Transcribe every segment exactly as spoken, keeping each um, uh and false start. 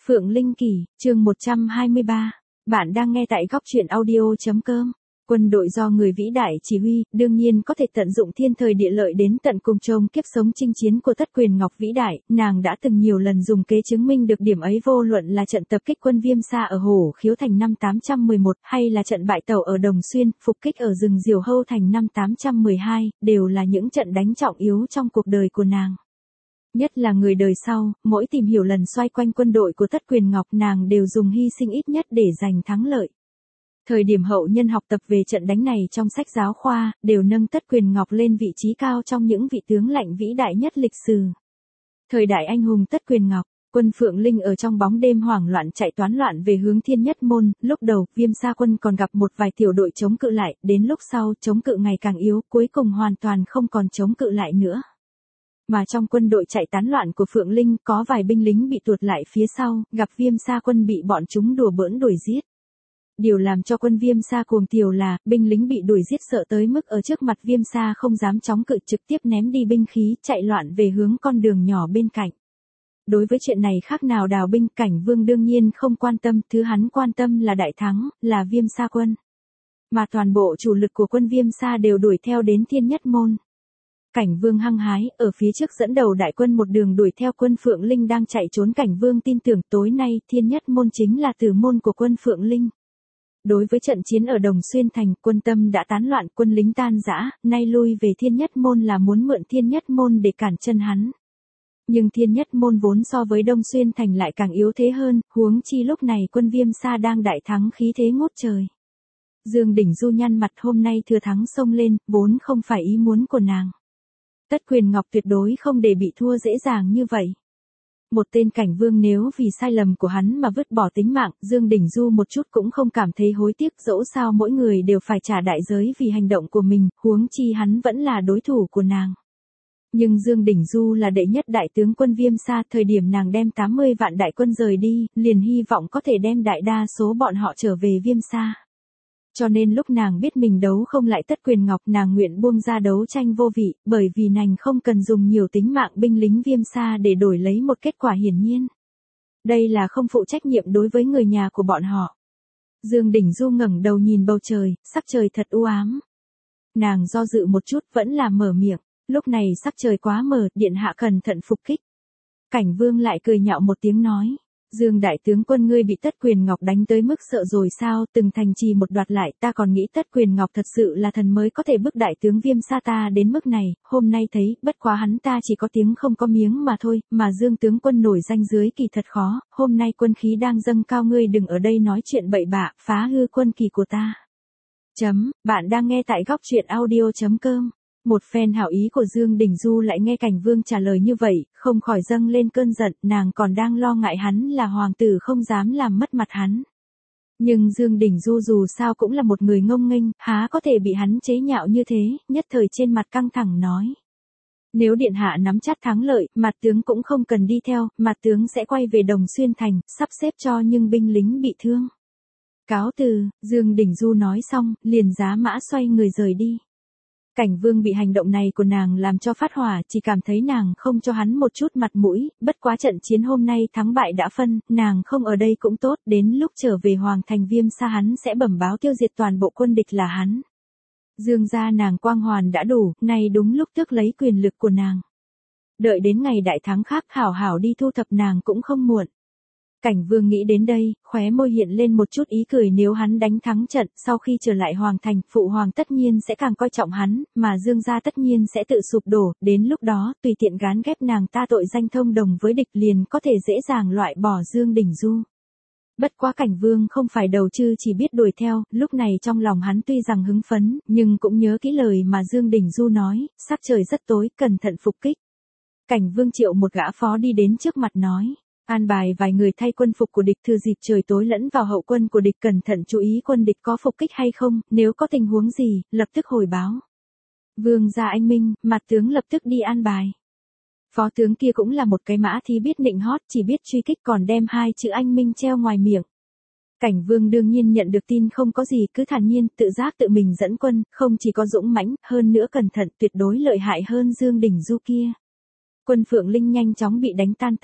Phượng Linh Kỳ, chương một trăm hai mươi ba. Bạn đang nghe tại góc truyện audio chấm com. Quân đội do người vĩ đại chỉ huy, đương nhiên có thể tận dụng thiên thời địa lợi đến tận cùng trông kiếp sống chinh chiến của Tất Quyền Ngọc vĩ đại, nàng đã từng nhiều lần dùng kế chứng minh được điểm ấy, vô luận là trận tập kích quân Viêm Sa ở Hổ Khiếu Thành năm tám trăm mười một, hay là trận bại tàu ở Đồng Xuyên, phục kích ở rừng Diều Hâu Thành năm tám trăm mười hai, đều là những trận đánh trọng yếu trong cuộc đời của nàng. Nhất là người đời sau, mỗi tìm hiểu lần xoay quanh quân đội của Tất Quyền Ngọc, nàng đều dùng hy sinh ít nhất để giành thắng lợi. Thời điểm hậu nhân học tập về trận đánh này trong sách giáo khoa, đều nâng Tất Quyền Ngọc lên vị trí cao trong những vị tướng lãnh vĩ đại nhất lịch sử. Thời đại anh hùng Tất Quyền Ngọc, quân Phượng Linh ở trong bóng đêm hoảng loạn chạy toán loạn về hướng Thiên Nhất Môn, lúc đầu, Viêm Sa quân còn gặp một vài tiểu đội chống cự lại, đến lúc sau, chống cự ngày càng yếu, cuối cùng hoàn toàn không còn chống cự lại nữa. Mà trong quân đội chạy tán loạn của Phượng Linh, có vài binh lính bị tuột lại phía sau, gặp Viêm Sa quân bị bọn chúng đùa bỡn đuổi giết. Điều làm cho quân Viêm Sa cuồng tiều là, binh lính bị đuổi giết sợ tới mức ở trước mặt Viêm Sa không dám chống cự, trực tiếp ném đi binh khí, chạy loạn về hướng con đường nhỏ bên cạnh. Đối với chuyện này khác nào đào binh, Cảnh Vương đương nhiên không quan tâm, thứ hắn quan tâm là đại thắng, là Viêm Sa quân. Mà toàn bộ chủ lực của quân Viêm Sa đều đuổi theo đến Thiên Nhất Môn. Cảnh Vương hăng hái, ở phía trước dẫn đầu đại quân một đường đuổi theo quân Phượng Linh đang chạy trốn. Cảnh Vương tin tưởng tối nay Thiên Nhất Môn chính là tử môn của quân Phượng Linh. Đối với trận chiến ở Đồng Xuyên Thành, quân tâm đã tán loạn, quân lính tan rã, nay lui về Thiên Nhất Môn là muốn mượn Thiên Nhất Môn để cản chân hắn. Nhưng Thiên Nhất Môn vốn so với Đông Xuyên Thành lại càng yếu thế hơn, huống chi lúc này quân Viêm Sa đang đại thắng, khí thế ngút trời. Dương Đỉnh Du nhăn mặt, hôm nay thừa thắng xông lên, vốn không phải ý muốn của nàng. Tất Quyền Ngọc tuyệt đối không để bị thua dễ dàng như vậy. Một tên Cảnh Vương nếu vì sai lầm của hắn mà vứt bỏ tính mạng, Dương Đỉnh Du một chút cũng không cảm thấy hối tiếc, dẫu sao mỗi người đều phải trả đại giới vì hành động của mình, huống chi hắn vẫn là đối thủ của nàng. Nhưng Dương Đỉnh Du là đệ nhất đại tướng quân Viêm Sa, thời điểm nàng đem tám mươi vạn đại quân rời đi, liền hy vọng có thể đem đại đa số bọn họ trở về Viêm Sa. Cho nên lúc nàng biết mình đấu không lại Tất Quyền Ngọc, nàng nguyện buông ra đấu tranh vô vị, bởi vì nàng không cần dùng nhiều tính mạng binh lính Viêm Sa để đổi lấy một kết quả hiển nhiên. Đây là không phụ trách nhiệm đối với người nhà của bọn họ. Dương Đỉnh Du ngẩng đầu nhìn bầu trời, sắc trời thật u ám. Nàng do dự một chút vẫn là mở miệng, lúc này sắc trời quá mờ, điện hạ cẩn thận phục kích. Cảnh Vương lại cười nhạo một tiếng nói. Dương đại tướng quân, ngươi bị Tất Quyền Ngọc đánh tới mức sợ rồi sao, từng thành trì một đoạt lại, ta còn nghĩ Tất Quyền Ngọc thật sự là thần mới có thể bức đại tướng Viêm Sa ta đến mức này, hôm nay thấy, bất quá hắn ta chỉ có tiếng không có miếng mà thôi, mà Dương tướng quân nổi danh dưới kỳ thật khó, hôm nay quân khí đang dâng cao, ngươi đừng ở đây nói chuyện bậy bạ, phá hư quân kỳ của ta. Chấm, bạn đang nghe tại góc truyện audio chấm com. Một phen hảo ý của Dương Đỉnh Du lại nghe Cảnh Vương trả lời như vậy, không khỏi dâng lên cơn giận, nàng còn đang lo ngại hắn là hoàng tử không dám làm mất mặt hắn. Nhưng Dương Đỉnh Du dù sao cũng là một người ngông nghênh, há có thể bị hắn chế nhạo như thế, nhất thời trên mặt căng thẳng nói. Nếu điện hạ nắm chắc thắng lợi, mặt tướng cũng không cần đi theo, mặt tướng sẽ quay về Đồng Xuyên Thành, sắp xếp cho những binh lính bị thương. Cáo từ, Dương Đỉnh Du nói xong, liền giá mã xoay người rời đi. Cảnh Vương bị hành động này của nàng làm cho phát hỏa, chỉ cảm thấy nàng không cho hắn một chút mặt mũi, bất quá trận chiến hôm nay thắng bại đã phân, nàng không ở đây cũng tốt, đến lúc trở về Hoàng thành Viêm Sa hắn sẽ bẩm báo tiêu diệt toàn bộ quân địch là hắn. Dương gia nàng quang hoàn đã đủ, nay đúng lúc tước lấy quyền lực của nàng. Đợi đến ngày đại thắng khác hảo hảo đi thu thập nàng cũng không muộn. Cảnh Vương nghĩ đến đây, khóe môi hiện lên một chút ý cười, nếu hắn đánh thắng trận, sau khi trở lại Hoàng thành, phụ hoàng tất nhiên sẽ càng coi trọng hắn, mà Dương gia tất nhiên sẽ tự sụp đổ, đến lúc đó, tùy tiện gán ghép nàng ta tội danh thông đồng với địch liền có thể dễ dàng loại bỏ Dương Đỉnh Du. Bất quá Cảnh Vương không phải đầu chư chỉ biết đuổi theo, lúc này trong lòng hắn tuy rằng hứng phấn, nhưng cũng nhớ kỹ lời mà Dương Đỉnh Du nói, sắc trời rất tối, cẩn thận phục kích. Cảnh Vương triệu một gã phó đi đến trước mặt nói. An bài vài người thay quân phục của địch, thừa dịp trời tối lẫn vào hậu quân của địch, cẩn thận chú ý quân địch có phục kích hay không, nếu có tình huống gì, lập tức hồi báo. Vương gia anh minh, mặt tướng lập tức đi an bài. Phó tướng kia cũng là một cái mã thí biết nịnh hót, chỉ biết truy kích còn đem hai chữ anh minh treo ngoài miệng. Cảnh Vương đương nhiên nhận được tin không có gì, cứ thản nhiên, tự giác tự mình dẫn quân, không chỉ có dũng mãnh, hơn nữa cẩn thận, tuyệt đối lợi hại hơn Dương Đỉnh Du kia. Quân Phượng Linh nhanh chóng bị đánh tan tác.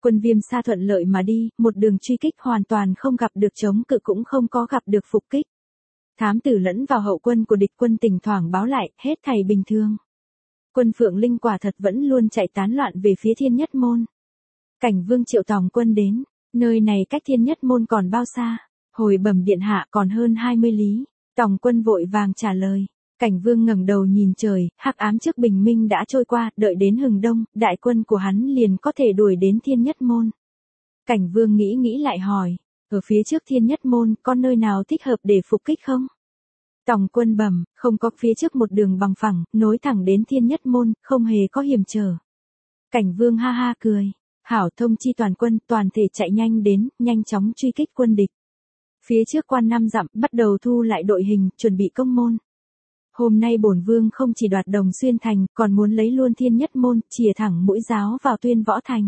Quân Viêm Sa thuận lợi mà đi, một đường truy kích hoàn toàn không gặp được chống cự cũng không có gặp được phục kích. Thám tử lẫn vào hậu quân của địch quân thỉnh thoảng báo lại, hết thảy bình thường. Quân Phượng Linh quả thật vẫn luôn chạy tán loạn về phía Thiên Nhất Môn. Cảnh Vương triệu tòng quân đến, nơi này cách Thiên Nhất Môn còn bao xa? Hồi bẩm điện hạ còn hơn hai mươi lý. Tòng quân vội vàng trả lời. Cảnh Vương ngẩng đầu nhìn trời, hắc ám trước bình minh đã trôi qua, đợi đến hừng đông, đại quân của hắn liền có thể đuổi đến Thiên Nhất Môn. Cảnh Vương nghĩ nghĩ lại hỏi, ở phía trước Thiên Nhất Môn, có nơi nào thích hợp để phục kích không? Tòng quân bẩm, không có, phía trước một đường bằng phẳng, nối thẳng đến Thiên Nhất Môn, không hề có hiểm trở. Cảnh Vương ha ha cười, hảo, thông chi toàn quân, toàn thể chạy nhanh đến, nhanh chóng truy kích quân địch. Phía trước quan năm dặm, bắt đầu thu lại đội hình, chuẩn bị công môn. Hôm nay bổn vương không chỉ đoạt Đồng Xuyên thành, còn muốn lấy luôn Thiên Nhất Môn, chìa thẳng mũi giáo vào Tuyên Võ thành.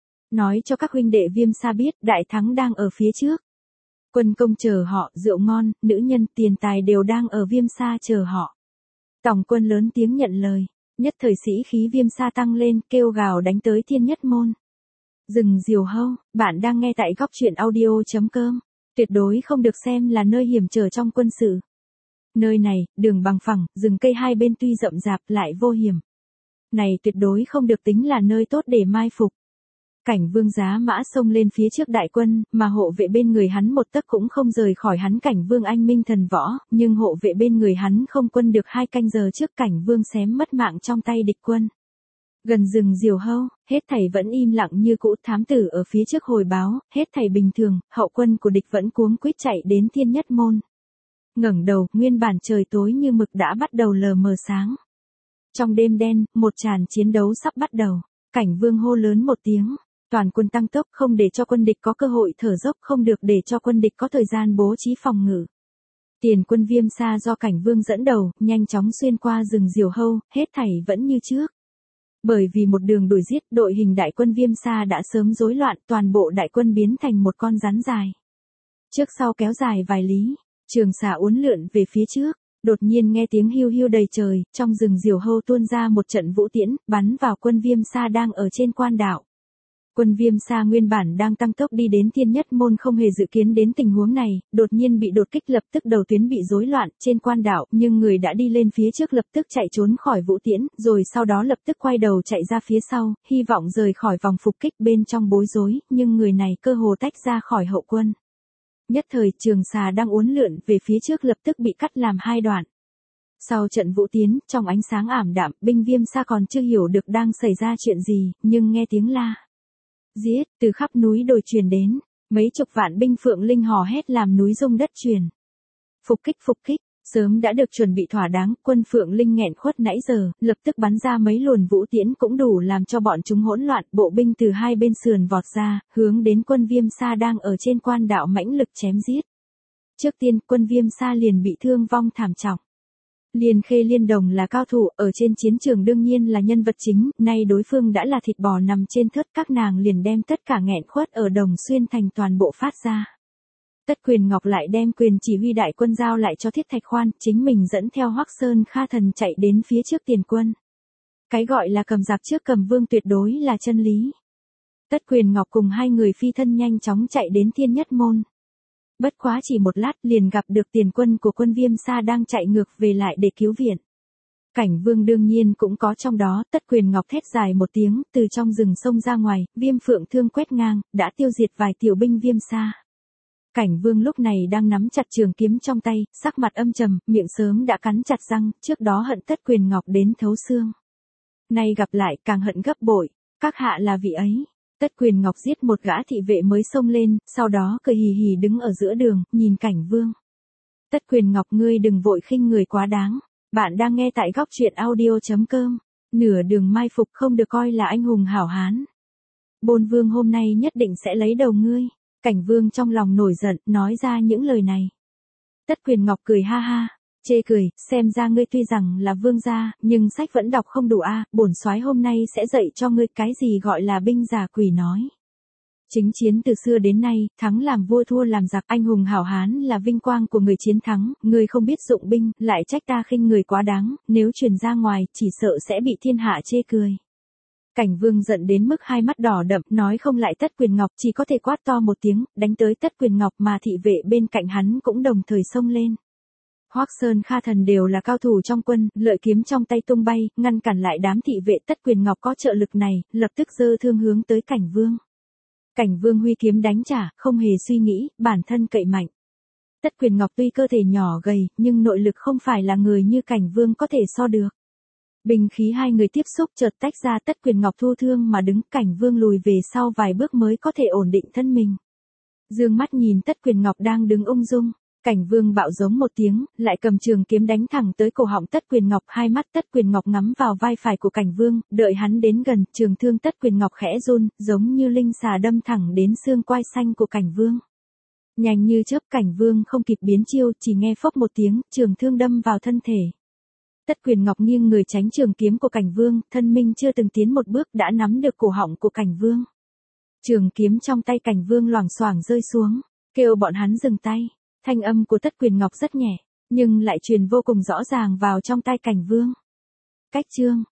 Nói cho các huynh đệ Viêm Sa biết, đại thắng đang ở phía trước. Quân công chờ họ, rượu ngon, nữ nhân, tiền tài đều đang ở Viêm Sa chờ họ. Tòng quân lớn tiếng nhận lời, nhất thời sĩ khí Viêm Sa tăng lên, kêu gào đánh tới Thiên Nhất Môn. Rừng Diều Hâu, bạn đang nghe tại góc truyện audio chấm com. Tuyệt đối không được xem là nơi hiểm trở trong quân sự. Nơi này, đường bằng phẳng, rừng cây hai bên tuy rậm rạp lại vô hiểm. Này tuyệt đối không được tính là nơi tốt để mai phục. Cảnh Vương giá mã xông lên phía trước đại quân, mà hộ vệ bên người hắn một tấc cũng không rời khỏi hắn. Cảnh Vương anh minh thần võ, nhưng hộ vệ bên người hắn không quân được hai canh giờ trước Cảnh Vương xém mất mạng trong tay địch quân. Gần rừng Diều Hâu, hết thảy vẫn im lặng như cũ. Thám tử ở phía trước hồi báo, hết thảy bình thường, hậu quân của địch vẫn cuống quýt chạy đến Thiên Nhất Môn. Ngẩng đầu, nguyên bản trời tối như mực đã bắt đầu lờ mờ sáng. Trong đêm đen, một tràn chiến đấu sắp bắt đầu. Cảnh Vương hô lớn một tiếng, toàn quân tăng tốc, không để cho quân địch có cơ hội thở dốc, không được để cho quân địch có thời gian bố trí phòng ngự. Tiền quân Viêm Sa do Cảnh Vương dẫn đầu, nhanh chóng xuyên qua rừng Diều Hâu, hết thảy vẫn như trước. Bởi vì một đường đuổi giết, đội hình đại quân Viêm Sa đã sớm rối loạn, toàn bộ đại quân biến thành một con rắn dài. Trước sau kéo dài vài lý, trường xà uốn lượn về phía trước, đột nhiên nghe tiếng hiu hiu đầy trời, trong rừng Diều Hâu tuôn ra một trận vũ tiễn, bắn vào quân Viêm Sa đang ở trên quan đảo. Quân Viêm Sa nguyên bản đang tăng tốc đi đến Thiên Nhất Môn không hề dự kiến đến tình huống này, đột nhiên bị đột kích lập tức đầu tuyến bị rối loạn trên quan đảo, nhưng người đã đi lên phía trước lập tức chạy trốn khỏi vũ tiễn, rồi sau đó lập tức quay đầu chạy ra phía sau, hy vọng rời khỏi vòng phục kích bên trong bối rối, nhưng người này cơ hồ tách ra khỏi hậu quân. Nhất thời trường xà đang uốn lượn về phía trước lập tức bị cắt làm hai đoạn. Sau trận vũ tiến, trong ánh sáng ảm đạm, binh Viêm Sa còn chưa hiểu được đang xảy ra chuyện gì, nhưng nghe tiếng la giết từ khắp núi đồi truyền đến, mấy chục vạn binh Phượng Linh hò hét làm núi rung đất truyền. Phục kích phục kích, sớm đã được chuẩn bị thỏa đáng, quân Phượng Linh nghẹn khuất nãy giờ, lập tức bắn ra mấy luồn vũ tiễn cũng đủ làm cho bọn chúng hỗn loạn, bộ binh từ hai bên sườn vọt ra, hướng đến quân Viêm Sa đang ở trên quan đạo mãnh lực chém giết. Trước tiên, quân Viêm Sa liền bị thương vong thảm trọng. Liên Khê Liên Đồng là cao thủ, ở trên chiến trường đương nhiên là nhân vật chính, nay đối phương đã là thịt bò nằm trên thớt, các nàng liền đem tất cả nghẹn khuất ở Đồng Xuyên thành toàn bộ phát ra. Tất Quyền Ngọc lại đem quyền chỉ huy đại quân giao lại cho Thiết Thạch Khoan, chính mình dẫn theo Hoắc Sơn Kha Thần chạy đến phía trước tiền quân. Cái gọi là cầm giặc trước cầm vương tuyệt đối là chân lý. Tất Quyền Ngọc cùng hai người phi thân nhanh chóng chạy đến Thiên Nhất Môn. Bất quá chỉ một lát liền gặp được tiền quân của quân Viêm Sa đang chạy ngược về lại để cứu viện. Cảnh Vương đương nhiên cũng có trong đó, Tất Quyền Ngọc thét dài một tiếng, từ trong rừng sông ra ngoài, Viêm Phượng thương quét ngang, đã tiêu diệt vài tiểu binh Viêm Sa. Cảnh Vương lúc này đang nắm chặt trường kiếm trong tay, sắc mặt âm trầm, miệng sớm đã cắn chặt răng, trước đó hận Tất Quyền Ngọc đến thấu xương. Nay gặp lại càng hận gấp bội, các hạ là vị ấy. Tất Quyền Ngọc giết một gã thị vệ mới xông lên, sau đó cười hì hì đứng ở giữa đường, nhìn Cảnh Vương. Tất Quyền Ngọc ngươi đừng vội khinh người quá đáng. Bạn đang nghe tại góc truyện audio chấm com. Nửa đường mai phục không được coi là anh hùng hảo hán. Bổn vương hôm nay nhất định sẽ lấy đầu ngươi. Cảnh Vương trong lòng nổi giận, nói ra những lời này. Tất Quyền Ngọc cười ha ha, chê cười, xem ra ngươi tuy rằng là vương gia, nhưng sách vẫn đọc không đủ a, à, bổn soái hôm nay sẽ dạy cho ngươi cái gì gọi là binh giả quỷ nói. Chính chiến từ xưa đến nay, thắng làm vua thua làm giặc, anh hùng hảo hán là vinh quang của người chiến thắng, ngươi không biết dụng binh, lại trách ta khinh người quá đáng, nếu truyền ra ngoài, chỉ sợ sẽ bị thiên hạ chê cười. Cảnh Vương giận đến mức hai mắt đỏ đậm, nói không lại Tất Quyền Ngọc, chỉ có thể quát to một tiếng, đánh tới Tất Quyền Ngọc, mà thị vệ bên cạnh hắn cũng đồng thời xông lên. Hoắc Sơn Kha Thần đều là cao thủ trong quân, lợi kiếm trong tay tung bay, ngăn cản lại đám thị vệ Tất Quyền Ngọc có trợ lực này, lập tức giơ thương hướng tới Cảnh Vương. Cảnh Vương huy kiếm đánh trả, không hề suy nghĩ, bản thân cậy mạnh. Tất Quyền Ngọc tuy cơ thể nhỏ gầy, nhưng nội lực không phải là người như Cảnh Vương có thể so được. Bình khí hai người tiếp xúc chợt tách ra, Tất Quyền Ngọc thu thương mà đứng, Cảnh Vương lùi về sau vài bước mới có thể ổn định thân mình. Dương mắt nhìn Tất Quyền Ngọc đang đứng ung dung, Cảnh Vương bạo giống một tiếng, lại cầm trường kiếm đánh thẳng tới cổ họng Tất Quyền Ngọc, hai mắt Tất Quyền Ngọc ngắm vào vai phải của Cảnh Vương, đợi hắn đến gần, trường thương Tất Quyền Ngọc khẽ run, giống như linh xà đâm thẳng đến xương quai xanh của Cảnh Vương. Nhanh như chớp, Cảnh Vương không kịp biến chiêu, chỉ nghe phốc một tiếng, trường thương đâm vào thân thể. Tất Quyền Ngọc nghiêng người tránh trường kiếm của Cảnh Vương, thân mình chưa từng tiến một bước đã nắm được cổ họng của Cảnh Vương. Trường kiếm trong tay Cảnh Vương loảng xoảng rơi xuống, kêu bọn hắn dừng tay. Thanh âm của Tất Quyền Ngọc rất nhẹ, nhưng lại truyền vô cùng rõ ràng vào trong tai Cảnh Vương. Cách chương